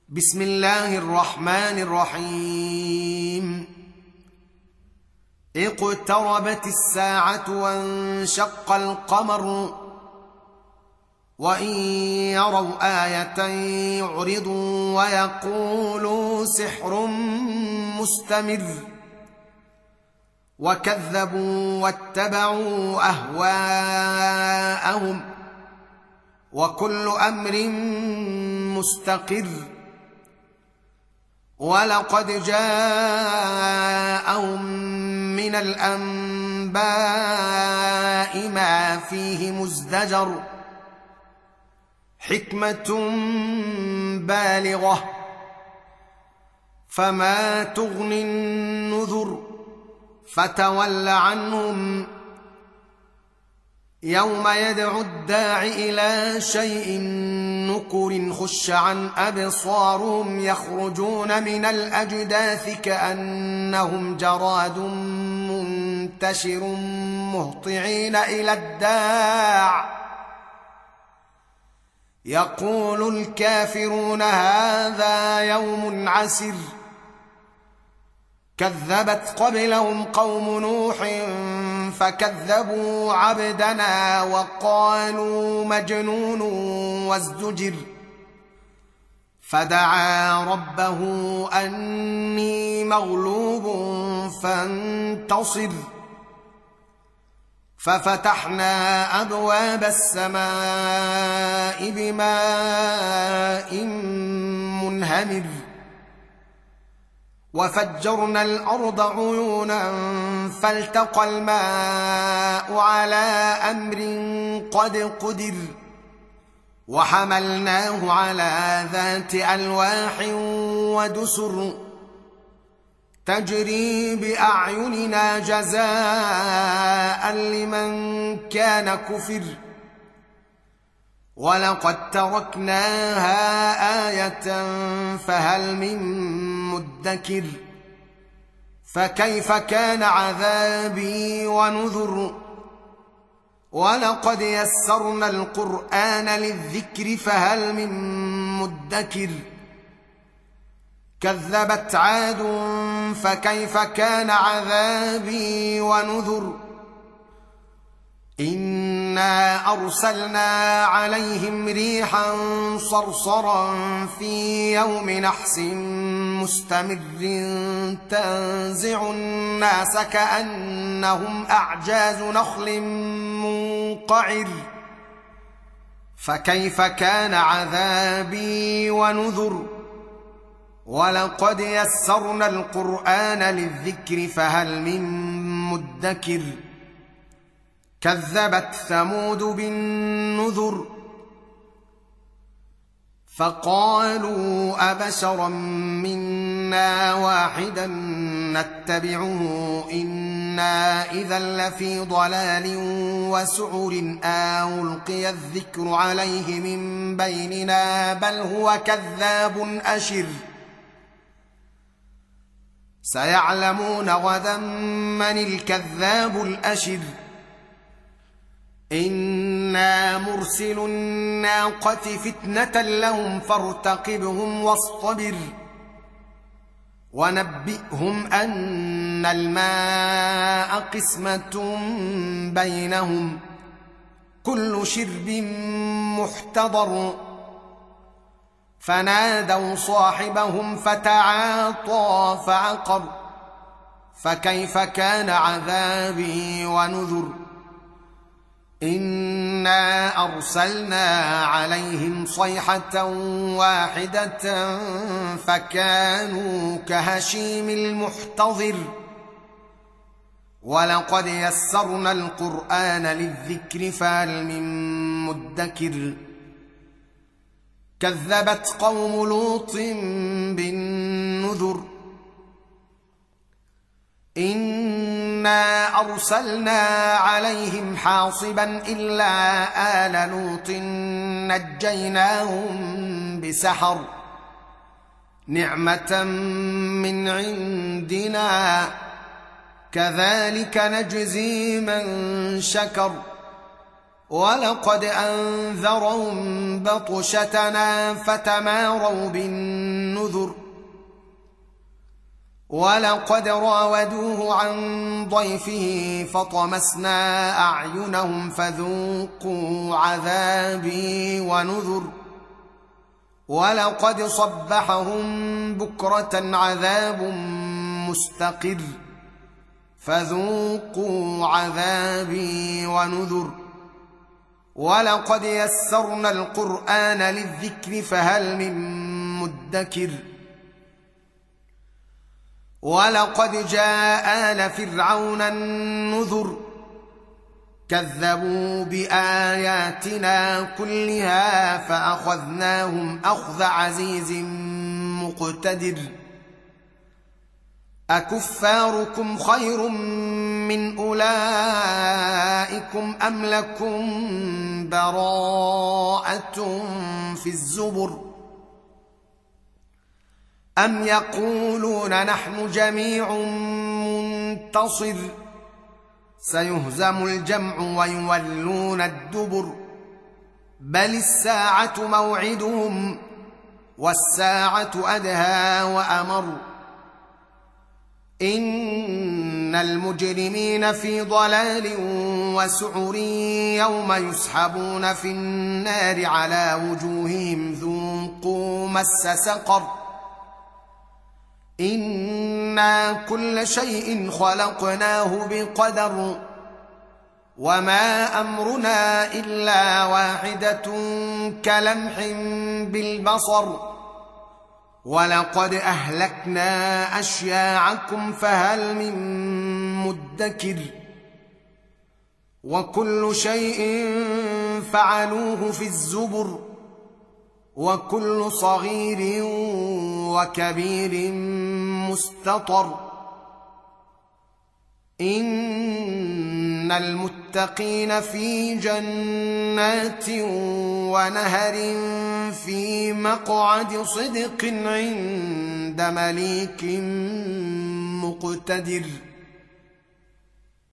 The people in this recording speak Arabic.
بسم الله الرحمن الرحيم. اقتربت الساعة وانشق القمر وإن يروا آية يعرضوا ويقولوا سحر مستمر وكذبوا واتبعوا أهواءهم وكل أمر مستقر. ولقد جاءهم من الأنباء ما فيه مزدجر حكمة بالغة فما تغني النذر فتول عنهم يوم يدعو الداع إلى شيء نكر خش عن أبصارهم يخرجون من الأجداث كأنهم جراد منتشر مهطعين إلى الداع يقول الكافرون هذا يوم عسر. كذبت قبلهم قوم نوح فكذبوا عبدنا وقالوا مجنون وازدجر فدعا ربه أني مغلوب فانتصر ففتحنا أبواب السماء بماء منهمر وفجرنا الأرض عيونا فالتقى الماء على أمر قد قدر وحملناه على ذات ألواح ودسر تجري بأعيننا جزاء لمن كان كفر. ولقد تركناها آية فهل من مدكر فكيف كان عذابي ونذر. ولقد يسرنا القرآن للذكر فهل من مدكر كذبت عاد فكيف كان عذابي ونذر. إنا أرسلنا عليهم ريحا صرصرا في يوم نحس مستمر تنزع الناس كأنهم أعجاز نخل منقعر فكيف كان عذابي ونذر. ولقد يسرنا القرآن للذكر فهل من مدكر كذبت ثمود بالنذر فقالوا أبشرا منا واحدا نتبعه إنا إذا لفي ضلال وسعر ألقي الذكر عليه من بيننا بل هو كذاب أشر سيعلمون غدا من الكذاب الأشر. إنا مرسل الناقة فتنة لهم فارتقبهم واصطبر ونبئهم أن الماء قسمة بينهم كل شرب محتضر فنادوا صاحبهم فتعاطى فعقر فكيف كان عذابي ونذر. إنا أرسلنا عليهم صيحة واحدة فكانوا كهشيم المحتضر. ولقد يسرنا القرآن للذكر فهل من مدكر كذبت قوم لوط بالنذر. إنا أرسلنا عليهم حاصبا إلا آل لوط نجيناهم بسحر نعمة من عندنا كذلك نجزي من شكر. ولقد أنذرهم بطشتنا فتماروا بالنذر نذر ولقد راودوه عن ضيفه فطمسنا أعينهم فذوقوا عذابي ونذر ولقد صبحهم بكرة عذاب مستقر فذوقوا عذابي ونذر ولقد يسرنا القرآن للذكر فهل من مدكر ولقد جاء آل فرعون النذر كذبوا بآياتنا كلها فأخذناهم أخذ عزيز مقتدر أكفاركم خير من أولئكم أم لكم براءة في الزبر أم يقولون نحن جميع منتصر سيهزم الجمع ويولون الدبر بل الساعة موعدهم والساعة أدهى وأمر إن المجرمين في ضلال وسعر يوم يسحبون في النار على وجوههم ذوقوا مس سقر إنا كل شيء خلقناه بقدر وما أمرنا إلا واحدة كلمح بالبصر ولقد أهلكنا أشياعكم فهل من مدكر وكل شيء فعلوه في الزبر وكل صغير وكبير مستطر إن المتقين في جنات ونهر في مقعد صدق عند مليك مقتدر